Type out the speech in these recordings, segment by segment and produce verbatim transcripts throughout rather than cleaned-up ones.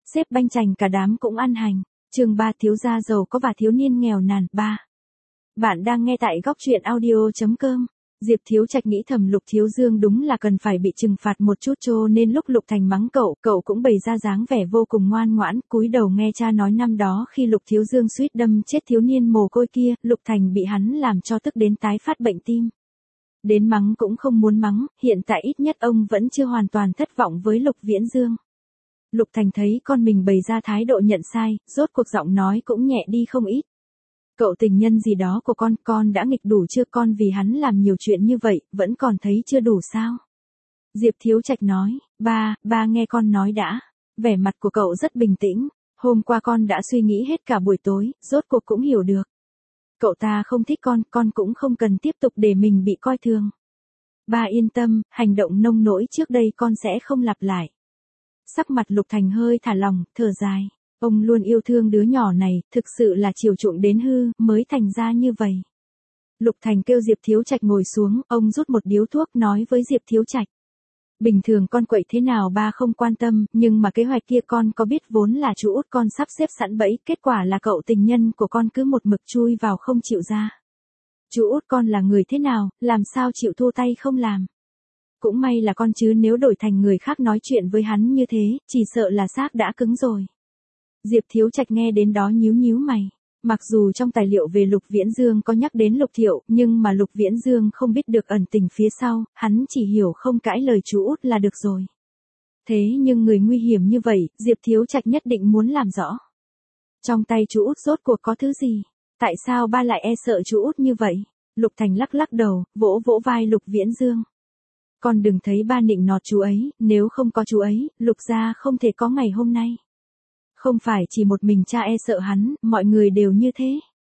xếp banh chành cả đám cũng ăn hành. Chương ba thiếu gia giàu có và thiếu niên nghèo nàn. Ba. Bạn đang nghe tại góc truyện audio chấm com. Diệp Thiếu Trạch nghĩ thầm Lục Thiếu Dương đúng là cần phải bị trừng phạt một chút, cho nên lúc Lục Thành mắng cậu, cậu cũng bày ra dáng vẻ vô cùng ngoan ngoãn, cúi đầu nghe cha nói năm đó khi Lục Thiếu Dương suýt đâm chết thiếu niên mồ côi kia, Lục Thành bị hắn làm cho tức đến tái phát bệnh tim. Đến mắng cũng không muốn mắng, hiện tại ít nhất ông vẫn chưa hoàn toàn thất vọng với Lục Viễn Dương. Lục Thành thấy con mình bày ra thái độ nhận sai, rốt cuộc giọng nói cũng nhẹ đi không ít. Cậu tình nhân gì đó của con, con đã nghịch đủ chưa, con vì hắn làm nhiều chuyện như vậy, vẫn còn thấy chưa đủ sao? Diệp Thiếu Trạch nói, ba, ba nghe con nói đã. Vẻ mặt của cậu rất bình tĩnh, hôm qua con đã suy nghĩ hết cả buổi tối, rốt cuộc cũng hiểu được. Cậu ta không thích con, con cũng không cần tiếp tục để mình bị coi thường. Ba yên tâm, hành động nông nỗi trước đây con sẽ không lặp lại. Sắc mặt Lục Thành hơi thả lỏng, thở dài. Ông luôn yêu thương đứa nhỏ này, thực sự là chiều chuộng đến hư, mới thành ra như vậy. Lục Thành kêu Diệp Thiếu Trạch ngồi xuống, ông rút một điếu thuốc nói với Diệp Thiếu Trạch. Bình thường con quậy thế nào ba không quan tâm, nhưng mà kế hoạch kia con có biết vốn là chú út con sắp xếp sẵn bẫy, kết quả là cậu tình nhân của con cứ một mực chui vào không chịu ra. Chú út con là người thế nào, làm sao chịu thua tay không làm. Cũng may là con chứ nếu đổi thành người khác nói chuyện với hắn như thế, chỉ sợ là xác đã cứng rồi. Diệp Thiếu Trạch nghe đến đó nhíu nhíu mày. Mặc dù trong tài liệu về Lục Viễn Dương có nhắc đến Lục Thiệu, nhưng mà Lục Viễn Dương không biết được ẩn tình phía sau, hắn chỉ hiểu không cãi lời chú út là được rồi. Thế nhưng người nguy hiểm như vậy, Diệp Thiếu Trạch nhất định muốn làm rõ. Trong tay chú út rốt cuộc có thứ gì? Tại sao ba lại e sợ chú út như vậy? Lục Thành lắc lắc đầu, vỗ vỗ vai Lục Viễn Dương. Con đừng thấy ba nịnh nọt chú ấy, nếu không có chú ấy, Lục gia không thể có ngày hôm nay. Không phải chỉ một mình cha e sợ hắn, mọi người đều như thế.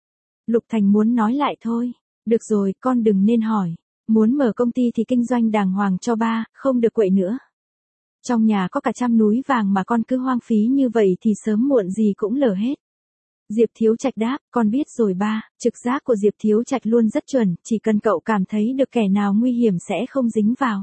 Lục Thành muốn nói lại thôi. Được rồi, con đừng nên hỏi. Muốn mở công ty thì kinh doanh đàng hoàng cho ba, không được quậy nữa. Trong nhà có cả trăm núi vàng mà con cứ hoang phí như vậy thì sớm muộn gì cũng lở hết. Diệp Thiếu Trạch đáp, con biết rồi ba, trực giác của Diệp Thiếu Trạch luôn rất chuẩn, chỉ cần cậu cảm thấy được kẻ nào nguy hiểm sẽ không dính vào.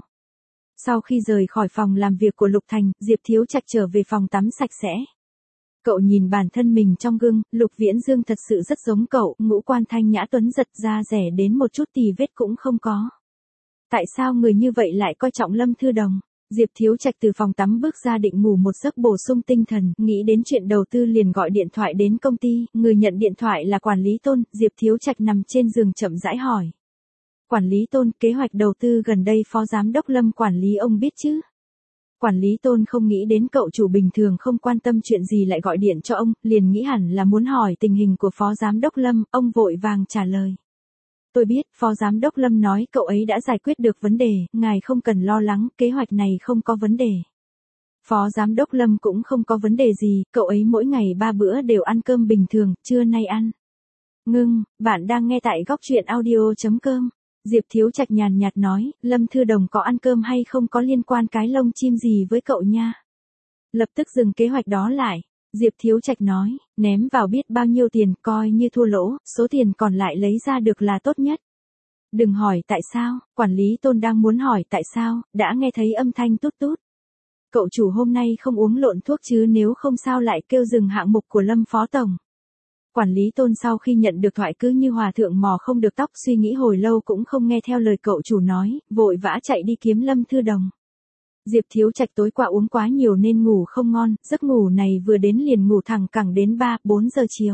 Sau khi rời khỏi phòng làm việc của Lục Thành, Diệp Thiếu Trạch trở về phòng tắm sạch sẽ. Cậu nhìn bản thân mình trong gương, Lục Viễn Dương thật sự rất giống cậu, ngũ quan thanh nhã tuấn giật da rẻ đến một chút tì vết cũng không có. Tại sao người như vậy lại coi trọng Lâm Thư Đồng? Diệp Thiếu Trạch từ phòng tắm bước ra định ngủ một giấc bổ sung tinh thần, nghĩ đến chuyện đầu tư liền gọi điện thoại đến công ty, người nhận điện thoại là quản lý Tôn, Diệp Thiếu Trạch nằm trên giường chậm rãi hỏi. Quản lý Tôn, kế hoạch đầu tư gần đây phó giám đốc Lâm quản lý ông biết chứ? Quản lý Tôn không nghĩ đến cậu chủ bình thường không quan tâm chuyện gì lại gọi điện cho ông, liền nghĩ hẳn là muốn hỏi tình hình của phó giám đốc Lâm, ông vội vàng trả lời. Tôi biết, phó giám đốc Lâm nói cậu ấy đã giải quyết được vấn đề, ngài không cần lo lắng, kế hoạch này không có vấn đề. Phó giám đốc Lâm cũng không có vấn đề gì, cậu ấy mỗi ngày ba bữa đều ăn cơm bình thường, trưa nay ăn. Ngưng, bạn đang nghe tại góc truyện audio chấm com. Diệp Thiếu Trạch nhàn nhạt nói, Lâm Thư Đồng có ăn cơm hay không có liên quan cái lông chim gì với cậu nha. Lập tức dừng kế hoạch đó lại. Diệp Thiếu Trạch nói, ném vào biết bao nhiêu tiền, coi như thua lỗ, số tiền còn lại lấy ra được là tốt nhất. Đừng hỏi tại sao, quản lý Tôn đang muốn hỏi tại sao, đã nghe thấy âm thanh tút tút. Cậu chủ hôm nay không uống lộn thuốc chứ nếu không sao lại kêu dừng hạng mục của Lâm Phó Tổng. Quản lý Tôn sau khi nhận được thoại cứ như hòa thượng mò không được tóc, suy nghĩ hồi lâu cũng không nghe theo lời cậu chủ nói, vội vã chạy đi kiếm Lâm Thư Đồng. Diệp Thiếu Trạch tối qua uống quá nhiều nên ngủ không ngon, giấc ngủ này vừa đến liền ngủ thẳng cẳng đến ba, bốn giờ chiều.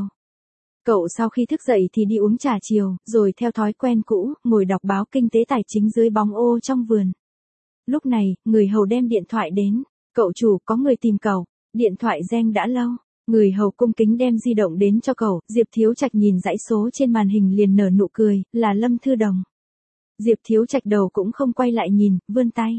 Cậu sau khi thức dậy thì đi uống trà chiều, rồi theo thói quen cũ, ngồi đọc báo kinh tế tài chính dưới bóng ô trong vườn. Lúc này, người hầu đem điện thoại đến, cậu chủ có người tìm cậu, điện thoại reng đã lâu. Người hầu cung kính đem di động đến cho cậu, Diệp Thiếu Trạch nhìn dãy số trên màn hình liền nở nụ cười, là Lâm Thư Đồng. Diệp Thiếu Trạch đầu cũng không quay lại nhìn, vươn tay.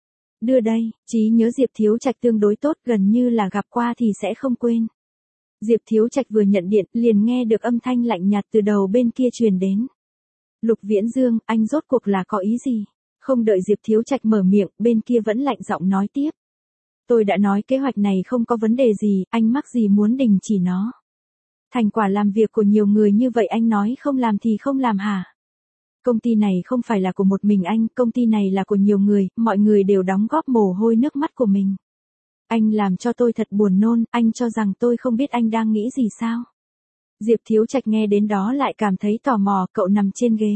Đưa đây, trí nhớ Diệp Thiếu Trạch tương đối tốt, gần như là gặp qua thì sẽ không quên. Diệp Thiếu Trạch vừa nhận điện, liền nghe được âm thanh lạnh nhạt từ đầu bên kia truyền đến. Lục Viễn Dương, anh rốt cuộc là có ý gì? Không đợi Diệp Thiếu Trạch mở miệng, bên kia vẫn lạnh giọng nói tiếp. Tôi đã nói kế hoạch này không có vấn đề gì, anh mắc gì muốn đình chỉ nó. Thành quả làm việc của nhiều người như vậy anh nói không làm thì không làm hả? Công ty này không phải là của một mình anh, công ty này là của nhiều người, mọi người đều đóng góp mồ hôi nước mắt của mình. Anh làm cho tôi thật buồn nôn, anh cho rằng tôi không biết anh đang nghĩ gì sao? Diệp Thiếu Trạch nghe đến đó lại cảm thấy tò mò, cậu nằm trên ghế.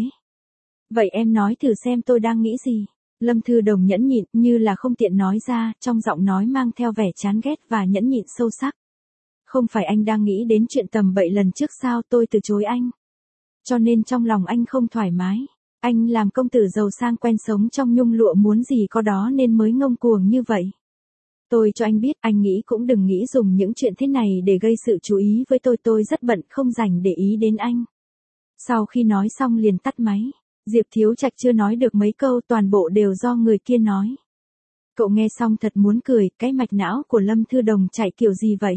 Vậy em nói thử xem tôi đang nghĩ gì? Lâm Thư Đồng nhẫn nhịn, như là không tiện nói ra, trong giọng nói mang theo vẻ chán ghét và nhẫn nhịn sâu sắc. Không phải anh đang nghĩ đến chuyện tầm bậy lần trước sao, tôi từ chối anh. Cho nên trong lòng anh không thoải mái. Anh làm công tử giàu sang quen sống trong nhung lụa muốn gì có đó nên mới ngông cuồng như vậy. Tôi cho anh biết, anh nghĩ cũng đừng nghĩ dùng những chuyện thế này để gây sự chú ý với tôi, tôi rất bận không rảnh để ý đến anh. Sau khi nói xong liền tắt máy. Diệp Thiếu Trạch chưa nói được mấy câu, toàn bộ đều do người kia nói. Cậu nghe xong thật muốn cười, cái mạch não của Lâm Thư Đồng chạy kiểu gì vậy?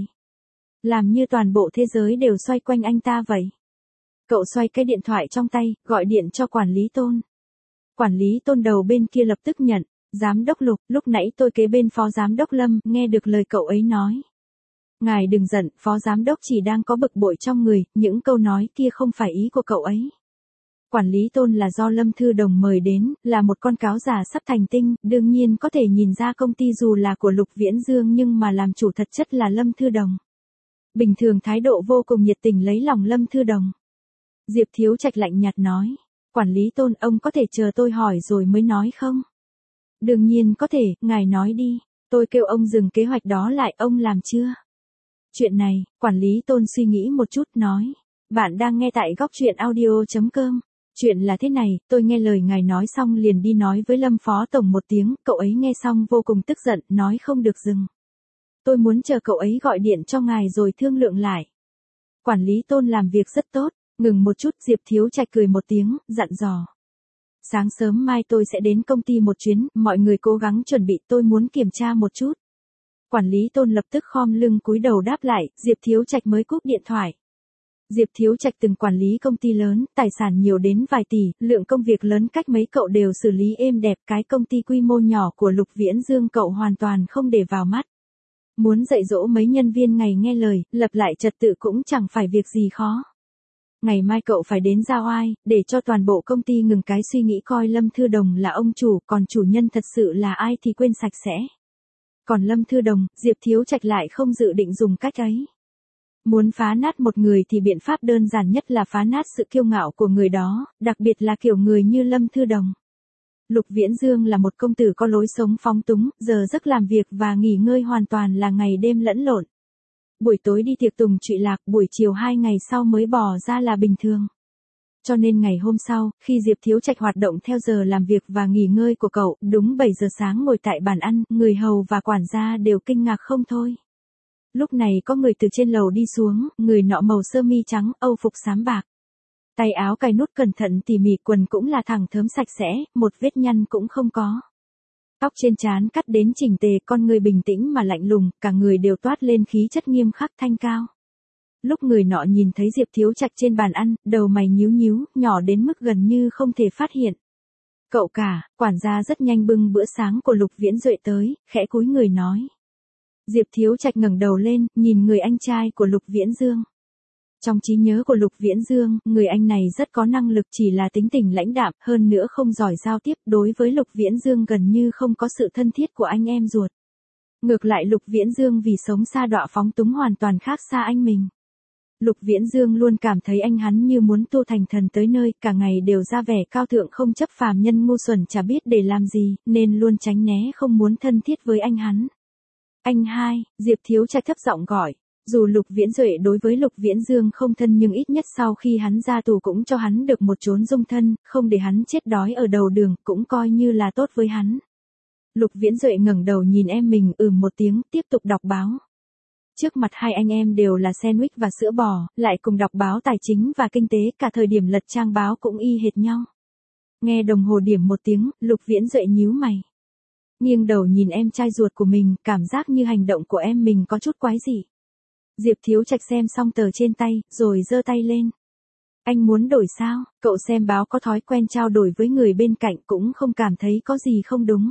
Làm như toàn bộ thế giới đều xoay quanh anh ta vậy. Cậu xoay cái điện thoại trong tay, gọi điện cho quản lý Tôn. Quản lý Tôn đầu bên kia lập tức nhận. Giám đốc Lục, lúc nãy tôi kế bên phó giám đốc Lâm, nghe được lời cậu ấy nói. Ngài đừng giận, phó giám đốc chỉ đang có bực bội trong người, những câu nói kia không phải ý của cậu ấy. Quản lý Tôn là do Lâm Thư Đồng mời đến, là một con cáo già sắp thành tinh, đương nhiên có thể nhìn ra công ty dù là của Lục Viễn Dương nhưng mà làm chủ thật chất là Lâm Thư Đồng. Bình thường thái độ vô cùng nhiệt tình lấy lòng Lâm Thư Đồng. Diệp Thiếu Trạch lạnh nhạt nói, quản lý Tôn, ông có thể chờ tôi hỏi rồi mới nói không? Đương nhiên có thể, ngài nói đi, tôi kêu ông dừng kế hoạch đó lại, ông làm chưa? Chuyện này, quản lý Tôn suy nghĩ một chút nói, bạn đang nghe tại góc truyện audio chấm com. Chuyện là thế này, tôi nghe lời ngài nói xong liền đi nói với Lâm Phó Tổng một tiếng, cậu ấy nghe xong vô cùng tức giận, nói không được dừng. Tôi muốn chờ cậu ấy gọi điện cho ngài rồi thương lượng lại. Quản lý Tôn làm việc rất tốt, ngừng một chút Diệp Thiếu Trạch cười một tiếng, dặn dò. Sáng sớm mai tôi sẽ đến công ty một chuyến, mọi người cố gắng chuẩn bị, tôi muốn kiểm tra một chút. Quản lý Tôn lập tức khom lưng cúi đầu đáp lại, Diệp Thiếu Trạch mới cúp điện thoại. Diệp Thiếu Trạch từng quản lý công ty lớn, tài sản nhiều đến vài tỷ, lượng công việc lớn cách mấy cậu đều xử lý êm đẹp, cái công ty quy mô nhỏ của Lục Viễn Dương cậu hoàn toàn không để vào mắt. Muốn dạy dỗ mấy nhân viên ngày nghe lời, lập lại trật tự cũng chẳng phải việc gì khó. Ngày mai cậu phải đến giao ai, để cho toàn bộ công ty ngừng cái suy nghĩ coi Lâm Thư Đồng là ông chủ, còn chủ nhân thật sự là ai thì quên sạch sẽ. Còn Lâm Thư Đồng, Diệp Thiếu Trạch lại không dự định dùng cách ấy. Muốn phá nát một người thì biện pháp đơn giản nhất là phá nát sự kiêu ngạo của người đó, đặc biệt là kiểu người như Lâm Thư Đồng. Lục Viễn Dương là một công tử có lối sống phóng túng, giờ giấc làm việc và nghỉ ngơi hoàn toàn là ngày đêm lẫn lộn. Buổi tối đi tiệc tùng trụy lạc, buổi chiều hai ngày sau mới bỏ ra là bình thường. Cho nên ngày hôm sau, khi Diệp Thiếu Trạch hoạt động theo giờ làm việc và nghỉ ngơi của cậu, đúng bảy giờ sáng ngồi tại bàn ăn, người hầu và quản gia đều kinh ngạc không thôi. Lúc này có người từ trên lầu đi xuống, người nọ màu sơ mi trắng, âu phục xám bạc. Tay áo cài nút cẩn thận tỉ mỉ, quần cũng là thẳng thớm sạch sẽ, một vết nhăn cũng không có. Tóc trên trán cắt đến chỉnh tề, con người bình tĩnh mà lạnh lùng, cả người đều toát lên khí chất nghiêm khắc thanh cao. Lúc người nọ nhìn thấy Diệp Thiếu Trạch trên bàn ăn, đầu mày nhíu nhíu, nhỏ đến mức gần như không thể phát hiện. Cậu cả, quản gia rất nhanh bưng bữa sáng của Lục Viễn Duệ tới, khẽ cúi người nói. Diệp Thiếu Trạch ngẩng đầu lên, nhìn người anh trai của Lục Viễn Dương. Trong trí nhớ của Lục Viễn Dương, người anh này rất có năng lực, chỉ là tính tình lãnh đạm, hơn nữa không giỏi giao tiếp, đối với Lục Viễn Dương gần như không có sự thân thiết của anh em ruột. Ngược lại Lục Viễn Dương vì sống xa đọa phóng túng hoàn toàn khác xa anh mình. Lục Viễn Dương luôn cảm thấy anh hắn như muốn tu thành thần tới nơi, cả ngày đều ra vẻ cao thượng không chấp phàm nhân ngu xuẩn chả biết để làm gì, nên luôn tránh né không muốn thân thiết với anh hắn. Anh hai, Diệp Thiếu Trạch thấp giọng gọi. Dù Lục Viễn Duệ đối với Lục Viễn Dương không thân nhưng ít nhất sau khi hắn ra tù cũng cho hắn được một chốn dung thân, không để hắn chết đói ở đầu đường, cũng coi như là tốt với hắn. Lục Viễn Duệ ngẩng đầu nhìn em mình, ừm một tiếng, tiếp tục đọc báo. Trước mặt hai anh em đều là sandwich và sữa bò, lại cùng đọc báo tài chính và kinh tế, cả thời điểm lật trang báo cũng y hệt nhau. Nghe đồng hồ điểm một tiếng, Lục Viễn Duệ nhíu mày. Nghiêng đầu nhìn em trai ruột của mình, cảm giác như hành động của em mình có chút quái dị. Diệp Thiếu Trạch xem xong tờ trên tay, rồi giơ tay lên. Anh muốn đổi sao? Cậu xem báo có thói quen trao đổi với người bên cạnh cũng không cảm thấy có gì không đúng.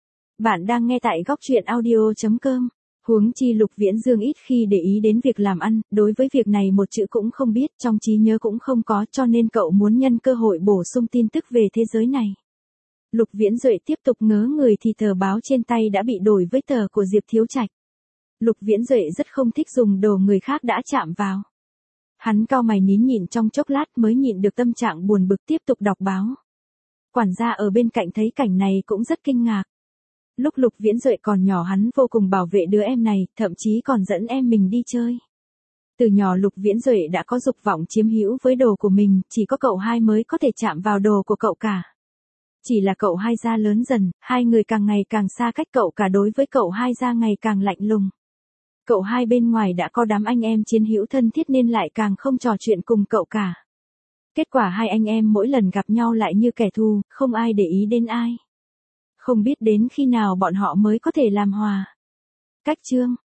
Bạn đang nghe tại góc truyện audio chấm com. Huống chi Lục Viễn Dương ít khi để ý đến việc làm ăn, đối với việc này một chữ cũng không biết, trong trí nhớ cũng không có, cho nên cậu muốn nhân cơ hội bổ sung tin tức về thế giới này. Lục Viễn Duệ tiếp tục ngớ người thì tờ báo trên tay đã bị đổi với tờ của Diệp Thiếu Trạch. Lục Viễn Duệ rất không thích dùng đồ người khác đã chạm vào. Hắn cau mày nín nhịn trong chốc lát mới nhịn được tâm trạng buồn bực tiếp tục đọc báo. Quản gia ở bên cạnh thấy cảnh này cũng rất kinh ngạc. Lúc Lục Viễn Duệ còn nhỏ hắn vô cùng bảo vệ đứa em này, thậm chí còn dẫn em mình đi chơi. Từ nhỏ Lục Viễn Duệ đã có dục vọng chiếm hữu với đồ của mình, chỉ có cậu hai mới có thể chạm vào đồ của cậu cả. Chỉ là cậu hai gia lớn dần, hai người càng ngày càng xa cách, cậu cả đối với cậu hai gia ngày càng lạnh lùng. Cậu hai bên ngoài đã có đám anh em chiến hữu thân thiết nên lại càng không trò chuyện cùng cậu cả. Kết quả hai anh em mỗi lần gặp nhau lại như kẻ thù, không ai để ý đến ai. Không biết đến khi nào bọn họ mới có thể làm hòa. Cách chương